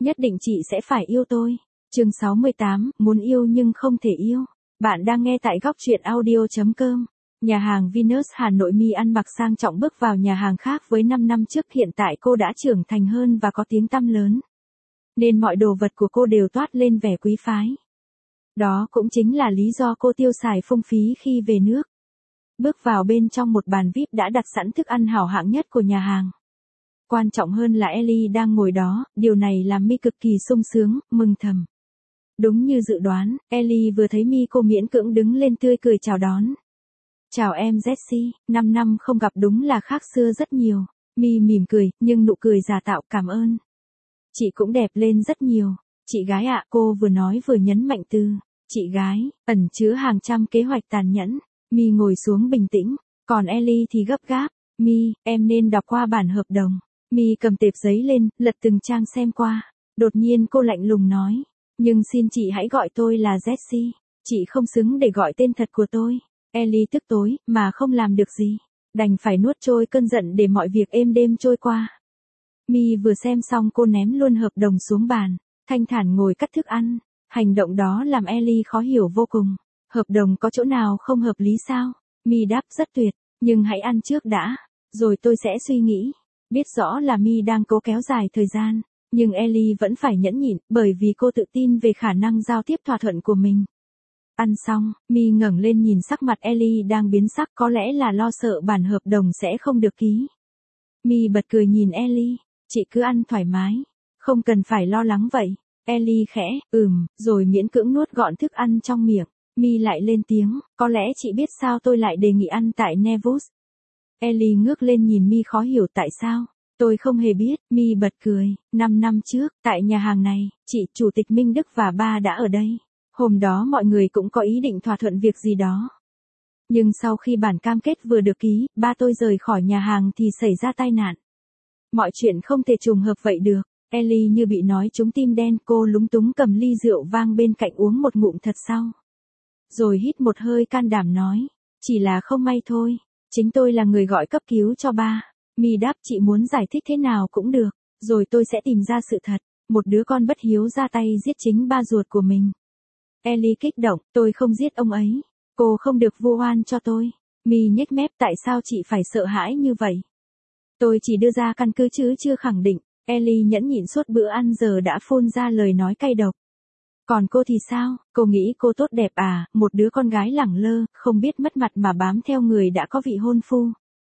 Nhất định chị sẽ phải yêu tôi. Chương 68, muốn yêu nhưng không thể yêu. Bạn đang nghe tại góc truyện audio.com. Nhà hàng Venus Hà Nội. My ăn mặc sang trọng bước vào nhà hàng khác với 5 năm trước. Hiện tại cô đã trưởng thành hơn và có tiếng tăm lớn, nên mọi đồ vật của cô đều toát lên vẻ quý phái. Đó cũng chính là lý do cô tiêu xài phung phí khi về nước. Bước vào bên trong một bàn VIP đã đặt sẵn thức ăn hảo hạng nhất của nhà hàng. Quan trọng hơn là Ellie đang ngồi đó, điều này làm My cực kỳ sung sướng, mừng thầm. Đúng như dự đoán, Ellie vừa thấy My cô miễn cưỡng đứng lên tươi cười chào đón. Chào em Jessie, 5 năm không gặp đúng là khác xưa rất nhiều. My mỉm cười, nhưng nụ cười giả tạo. Cảm ơn. Chị cũng đẹp lên rất nhiều. Chị gái ạ, cô vừa nói vừa nhấn mạnh từ chị gái, ẩn chứa hàng trăm kế hoạch tàn nhẫn. My ngồi xuống bình tĩnh, còn Ellie thì gấp gáp. My, em nên đọc qua bản hợp đồng. My cầm tệp giấy lên, lật từng trang xem qua. Đột nhiên cô lạnh lùng nói, nhưng xin chị hãy gọi tôi là Jessie. Chị không xứng để gọi tên thật của tôi. Ellie tức tối, mà không làm được gì. Đành phải nuốt trôi cơn giận để mọi việc êm đêm trôi qua. My vừa xem xong cô ném luôn hợp đồng xuống bàn, thanh thản ngồi cắt thức ăn. Hành động đó làm Ellie khó hiểu vô cùng. Hợp đồng có chỗ nào không hợp lý sao? My đáp rất tuyệt, nhưng hãy ăn trước đã, rồi tôi sẽ suy nghĩ. Biết rõ là My đang cố kéo dài thời gian, nhưng Ellie vẫn phải nhẫn nhịn, bởi vì cô tự tin về khả năng giao tiếp thỏa thuận của mình. Ăn xong, My ngẩng lên nhìn sắc mặt Ellie đang biến sắc, có lẽ là lo sợ bản hợp đồng sẽ không được ký. My bật cười nhìn Ellie, chị cứ ăn thoải mái, không cần phải lo lắng vậy. Ellie khẽ, rồi miễn cưỡng nuốt gọn thức ăn trong miệng. My lại lên tiếng, có lẽ chị biết sao tôi lại đề nghị ăn tại Nevus. Ellie ngước lên nhìn My khó hiểu. Tại sao? Tôi không hề biết. My bật cười, 5 năm trước, tại nhà hàng này, chị, Chủ tịch Minh Đức và ba đã ở đây. Hôm đó mọi người cũng có ý định thỏa thuận việc gì đó. Nhưng sau khi bản cam kết vừa được ký, ba tôi rời khỏi nhà hàng thì xảy ra tai nạn. Mọi chuyện không thể trùng hợp vậy được. Ellie như bị nói trúng tim đen, cô lúng túng cầm ly rượu vang bên cạnh uống một ngụm thật sau. Rồi hít một hơi can đảm nói, chỉ là không may thôi, chính tôi là người gọi cấp cứu cho ba. My đáp, chị muốn giải thích thế nào cũng được, rồi tôi sẽ tìm ra sự thật. Một đứa con bất hiếu ra tay giết chính ba ruột của mình. Ellie kích động, tôi không giết ông ấy, cô không được vu oan cho tôi. My nhếch mép, tại sao chị phải sợ hãi như vậy? Tôi chỉ đưa ra căn cứ chứ chưa khẳng định. Ellie nhẫn nhịn suốt bữa ăn giờ đã phun ra lời nói cay độc. Còn cô thì sao? Cô nghĩ cô tốt đẹp à? Một đứa con gái lẳng lơ, không biết mất mặt mà bám theo người đã có vị hôn phu.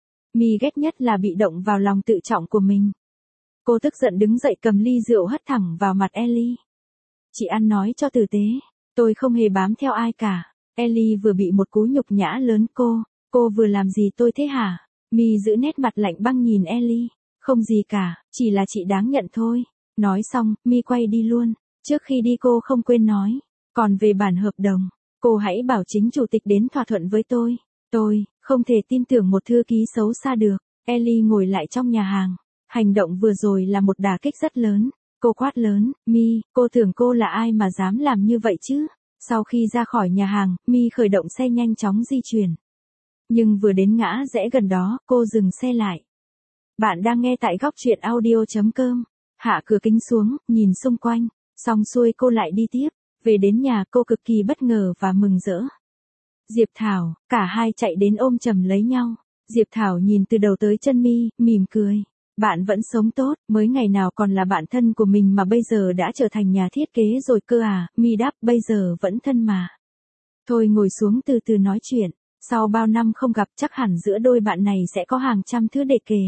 My ghét nhất là bị động vào lòng tự trọng của mình. Cô tức giận đứng dậy cầm ly rượu hất thẳng vào mặt Ellie. Chị ăn nói cho tử tế, tôi không hề bám theo ai cả. Ellie vừa bị một cú nhục nhã lớn. Cô vừa làm gì tôi thế hả? My giữ nét mặt lạnh băng nhìn Ellie. Không gì cả, chỉ là chị đáng nhận thôi. Nói xong, My quay đi luôn. Trước khi đi cô không quên nói, còn về bản hợp đồng, cô hãy bảo chính chủ tịch đến thỏa thuận với tôi. Tôi không thể tin tưởng một thư ký xấu xa được. Ellie ngồi lại trong nhà hàng. Hành động vừa rồi là một đả kích rất lớn. Cô quát lớn, My, cô tưởng cô là ai mà dám làm như vậy chứ? Sau khi ra khỏi nhà hàng, My khởi động xe nhanh chóng di chuyển. Nhưng vừa đến ngã rẽ gần đó, cô dừng xe lại. Bạn đang nghe tại góc truyện audio.com. Hạ cửa kính xuống, nhìn xung quanh. Xong xuôi cô lại đi tiếp. Về đến nhà cô cực kỳ bất ngờ và mừng rỡ. Diệp Thảo, cả hai chạy đến ôm chầm lấy nhau. Diệp Thảo nhìn từ đầu tới chân My, mỉm cười. Bạn vẫn sống tốt, mới ngày nào còn là bạn thân của mình mà bây giờ đã trở thành nhà thiết kế rồi cơ à? My đáp, bây giờ vẫn thân mà. Thôi ngồi xuống từ từ nói chuyện. Sau bao năm không gặp chắc hẳn giữa đôi bạn này sẽ có hàng trăm thứ để kể.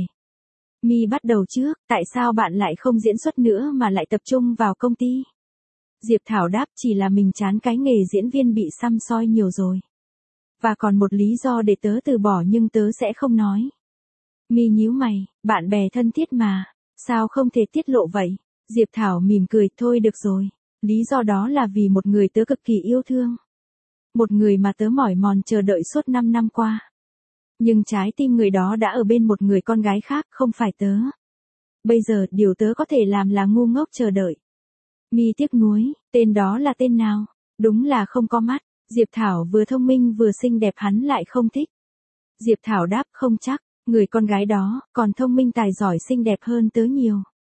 My bắt đầu trước, tại sao bạn lại không diễn xuất nữa mà lại tập trung vào công ty? Diệp Thảo đáp, chỉ là mình chán cái nghề diễn viên bị săm soi nhiều rồi. Và còn một lý do để tớ từ bỏ nhưng tớ sẽ không nói. My nhíu mày, bạn bè thân thiết mà, sao không thể tiết lộ vậy? Diệp Thảo mỉm cười, thôi được rồi. Lý do đó là vì một người tớ cực kỳ yêu thương. Một người mà tớ mỏi mòn chờ đợi suốt 5 năm qua. Nhưng trái tim người đó đã ở bên một người con gái khác, không phải tớ. Bây giờ, điều tớ có thể làm là ngu ngốc chờ đợi. My tiếc nuối, tên đó là tên nào? Đúng là không có mắt. Diệp Thảo vừa thông minh vừa xinh đẹp hắn lại không thích. Diệp Thảo đáp, không chắc, người con gái đó còn thông minh tài giỏi xinh đẹp hơn tớ nhiều.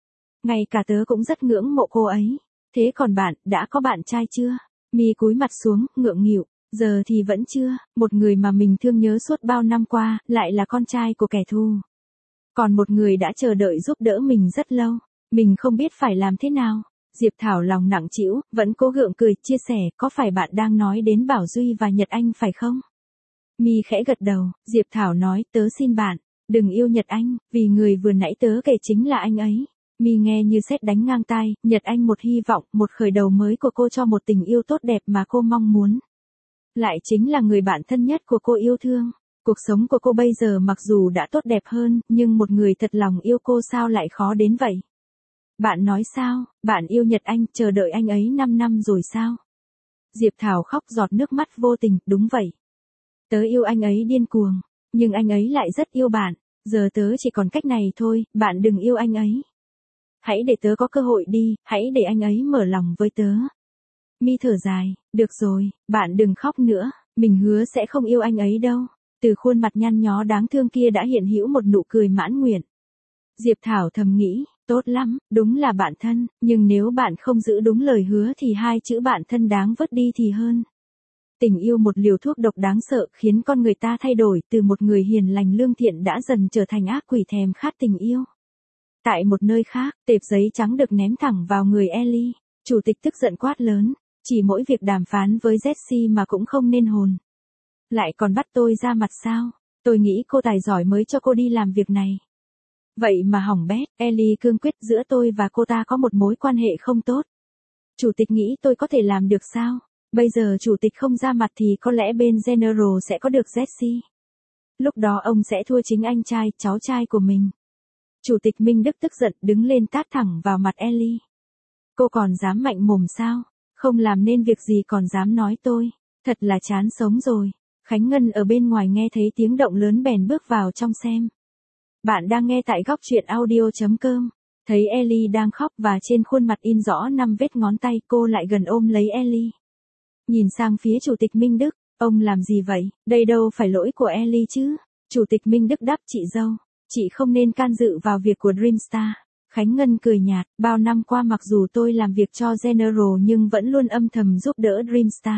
Ngay cả tớ cũng rất ngưỡng mộ cô ấy. Thế còn bạn, đã có bạn trai chưa? Mi cúi mặt xuống, ngượng nghịu. Giờ thì vẫn chưa, một người mà mình thương nhớ suốt bao năm qua, lại là con trai của kẻ thù. Còn một người đã chờ đợi giúp đỡ mình rất lâu. Mình không biết phải làm thế nào. Diệp Thảo lòng nặng trĩu, vẫn cố gượng cười, chia sẻ, có phải bạn đang nói đến Bảo Duy và Nhật Anh phải không? Mi khẽ gật đầu, Diệp Thảo nói, tớ xin bạn, đừng yêu Nhật Anh, vì người vừa nãy tớ kể chính là anh ấy. Mi nghe như sét đánh ngang tai, Nhật Anh một hy vọng, một khởi đầu mới của cô cho một tình yêu tốt đẹp mà cô mong muốn. Lại chính là người bạn thân nhất của cô yêu thương. Cuộc sống của cô bây giờ mặc dù đã tốt đẹp hơn, nhưng một người thật lòng yêu cô sao lại khó đến vậy? Bạn nói sao, bạn yêu Nhật Anh, chờ đợi anh ấy 5 năm rồi sao? Diệp Thảo khóc giọt nước mắt vô tình, đúng vậy. Tớ yêu anh ấy điên cuồng, nhưng anh ấy lại rất yêu bạn. Giờ tớ chỉ còn cách này thôi, bạn đừng yêu anh ấy. Hãy để tớ có cơ hội đi, hãy để anh ấy mở lòng với tớ. Mi thở dài, được rồi, bạn đừng khóc nữa, mình hứa sẽ không yêu anh ấy đâu. Từ khuôn mặt nhăn nhó đáng thương kia đã hiện hữu một nụ cười mãn nguyện. Diệp Thảo thầm nghĩ, tốt lắm, đúng là bạn thân, nhưng nếu bạn không giữ đúng lời hứa thì hai chữ bạn thân đáng vứt đi thì hơn. Tình yêu một liều thuốc độc đáng sợ khiến con người ta thay đổi từ một người hiền lành lương thiện đã dần trở thành ác quỷ thèm khát tình yêu. Tại một nơi khác, tệp giấy trắng được ném thẳng vào người Ellie. Chủ tịch tức giận quát lớn, chỉ mỗi việc đàm phán với Jessie mà cũng không nên hồn. Lại còn bắt tôi ra mặt sao? Tôi nghĩ cô tài giỏi mới cho cô đi làm việc này. Vậy mà hỏng bét, Ellie cương quyết, giữa tôi và cô ta có một mối quan hệ không tốt. Chủ tịch nghĩ tôi có thể làm được sao? Bây giờ chủ tịch không ra mặt thì có lẽ bên General sẽ có được Jessie. Lúc đó ông sẽ thua chính anh trai, cháu trai của mình. Chủ tịch Minh Đức tức giận đứng lên tát thẳng vào mặt Ellie. Cô còn dám mạnh mồm sao? Không làm nên việc gì còn dám nói tôi. Thật là chán sống rồi. Khánh Ngân ở bên ngoài nghe thấy tiếng động lớn bèn bước vào trong xem. Bạn đang nghe tại góc truyện audio.com. Thấy Ellie đang khóc và trên khuôn mặt in rõ 5 vết ngón tay, cô lại gần ôm lấy Ellie. Nhìn sang phía Chủ tịch Minh Đức, ông làm gì vậy, đây đâu phải lỗi của Ellie chứ. Chủ tịch Minh Đức đáp, chị dâu, chị không nên can dự vào việc của Dreamstar. Khánh Ngân cười nhạt, bao năm qua mặc dù tôi làm việc cho General nhưng vẫn luôn âm thầm giúp đỡ Dreamstar.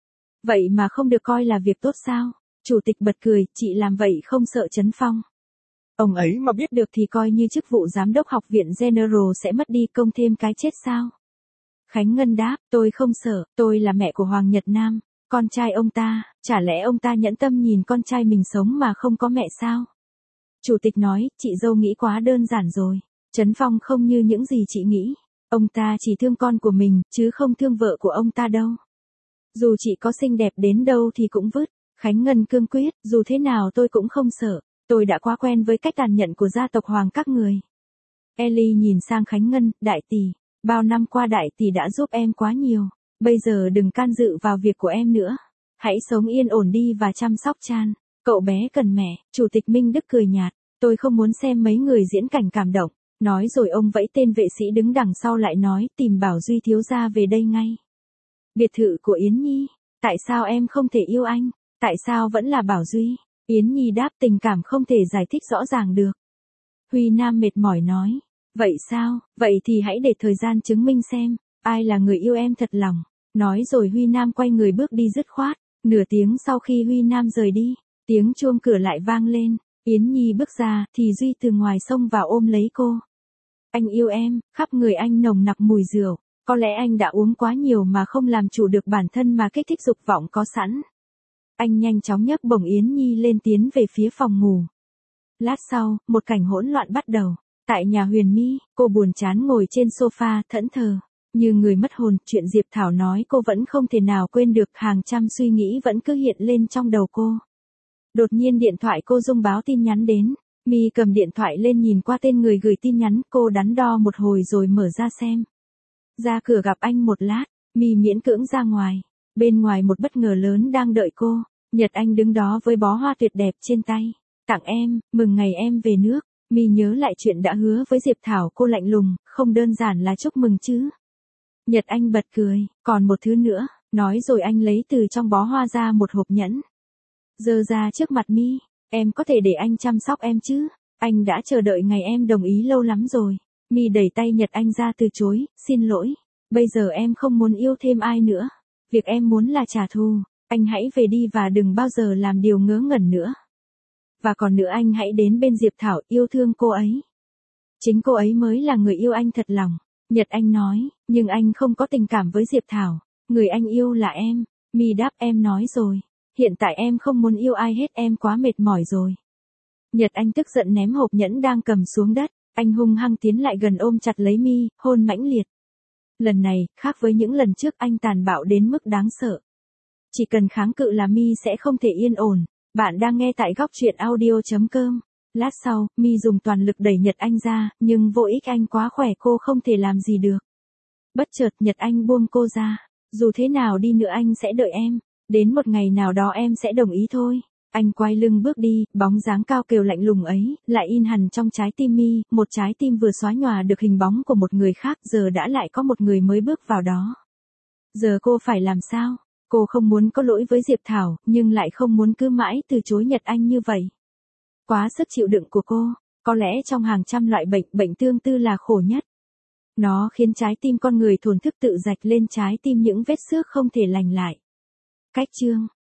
Vậy mà không được coi là việc tốt sao? Chủ tịch bật cười, chị làm vậy không sợ Trấn Phong. Ông ấy mà biết được thì coi như chức vụ giám đốc học viện General sẽ mất đi, công thêm cái chết sao? Khánh Ngân đáp, tôi không sợ, tôi là mẹ của Hoàng Nhật Nam, con trai ông ta, chả lẽ ông ta nhẫn tâm nhìn con trai mình sống mà không có mẹ sao? Chủ tịch nói, chị dâu nghĩ quá đơn giản rồi, Trấn Phong không như những gì chị nghĩ, ông ta chỉ thương con của mình, chứ không thương vợ của ông ta đâu. Dù chị có xinh đẹp đến đâu thì cũng vứt. Khánh Ngân cương quyết, dù thế nào tôi cũng không sợ, tôi đã quá quen với cách tàn nhẫn của gia tộc Hoàng các người. Ellie nhìn sang Khánh Ngân, đại tỷ, bao năm qua đại tỷ đã giúp em quá nhiều, bây giờ đừng can dự vào việc của em nữa. Hãy sống yên ổn đi và chăm sóc Chan, cậu bé cần mẹ. Chủ tịch Minh Đức cười nhạt, tôi không muốn xem mấy người diễn cảnh cảm động. Nói rồi ông vẫy tên vệ sĩ đứng đằng sau lại nói, tìm Bảo Duy thiếu gia về đây ngay. Biệt thự của Yến Nhi, tại sao em không thể yêu anh, tại sao vẫn là Bảo Duy? Yến Nhi đáp, tình cảm không thể giải thích rõ ràng được. Huy Nam mệt mỏi nói, vậy sao, vậy thì hãy để thời gian chứng minh xem, ai là người yêu em thật lòng. Nói rồi Huy Nam quay người bước đi dứt khoát. Nửa tiếng sau khi Huy Nam rời đi, tiếng chuông cửa lại vang lên. Yến Nhi bước ra thì Duy từ ngoài xông vào ôm lấy cô. Anh yêu em, khắp người anh nồng nặc mùi rượu. Có lẽ anh đã uống quá nhiều mà không làm chủ được bản thân mà kích thích dục vọng có sẵn. Anh nhanh chóng nhấc bổng Yến Nhi lên tiến về phía phòng ngủ. Lát sau, một cảnh hỗn loạn bắt đầu. Tại nhà Huyền My, cô buồn chán ngồi trên sofa thẫn thờ. Như người mất hồn, chuyện Diệp Thảo nói cô vẫn không thể nào quên được, hàng trăm suy nghĩ vẫn cứ hiện lên trong đầu cô. Đột nhiên điện thoại cô rung báo tin nhắn đến. My cầm điện thoại lên nhìn qua tên người gửi tin nhắn, cô đắn đo một hồi rồi mở ra xem. Ra cửa gặp anh một lát, My miễn cưỡng ra ngoài. Bên ngoài một bất ngờ lớn đang đợi cô. Nhật Anh đứng đó với bó hoa tuyệt đẹp trên tay. Tặng em, mừng ngày em về nước. My nhớ lại chuyện đã hứa với Diệp Thảo, cô lạnh lùng, không đơn giản là chúc mừng chứ. Nhật Anh bật cười, còn một thứ nữa, nói rồi anh lấy từ trong bó hoa ra một hộp nhẫn. Giơ ra trước mặt My, em có thể để anh chăm sóc em chứ, anh đã chờ đợi ngày em đồng ý lâu lắm rồi. My đẩy tay Nhật Anh ra từ chối, xin lỗi. Bây giờ em không muốn yêu thêm ai nữa. Việc em muốn là trả thù. Anh hãy về đi và đừng bao giờ làm điều ngớ ngẩn nữa. Và còn nữa, anh hãy đến bên Diệp Thảo, yêu thương cô ấy. Chính cô ấy mới là người yêu anh thật lòng. Nhật Anh nói, nhưng anh không có tình cảm với Diệp Thảo. Người anh yêu là em. My đáp, em nói rồi. Hiện tại em không muốn yêu ai hết, em quá mệt mỏi rồi. Nhật Anh tức giận ném hộp nhẫn đang cầm xuống đất. Anh hung hăng tiến lại gần ôm chặt lấy My, hôn mãnh liệt. Lần này, khác với những lần trước, anh tàn bạo đến mức đáng sợ. Chỉ cần kháng cự là My sẽ không thể yên ổn. Bạn đang nghe tại góc truyện audio.com. Lát sau, My dùng toàn lực đẩy Nhật Anh ra, nhưng vô ích, anh quá khỏe, cô không thể làm gì được. Bất chợt Nhật Anh buông cô ra. Dù thế nào đi nữa anh sẽ đợi em. Đến một ngày nào đó em sẽ đồng ý thôi. Anh quay lưng bước đi, bóng dáng cao kiều lạnh lùng ấy, lại in hằn trong trái tim My, một trái tim vừa xóa nhòa được hình bóng của một người khác, giờ đã lại có một người mới bước vào đó. Giờ cô phải làm sao? Cô không muốn có lỗi với Diệp Thảo, nhưng lại không muốn cứ mãi từ chối Nhật Anh như vậy. Quá sức chịu đựng của cô, có lẽ trong hàng trăm loại bệnh, bệnh tương tư là khổ nhất. Nó khiến trái tim con người thổn thức, tự rạch lên trái tim những vết xước không thể lành lại. Cách chương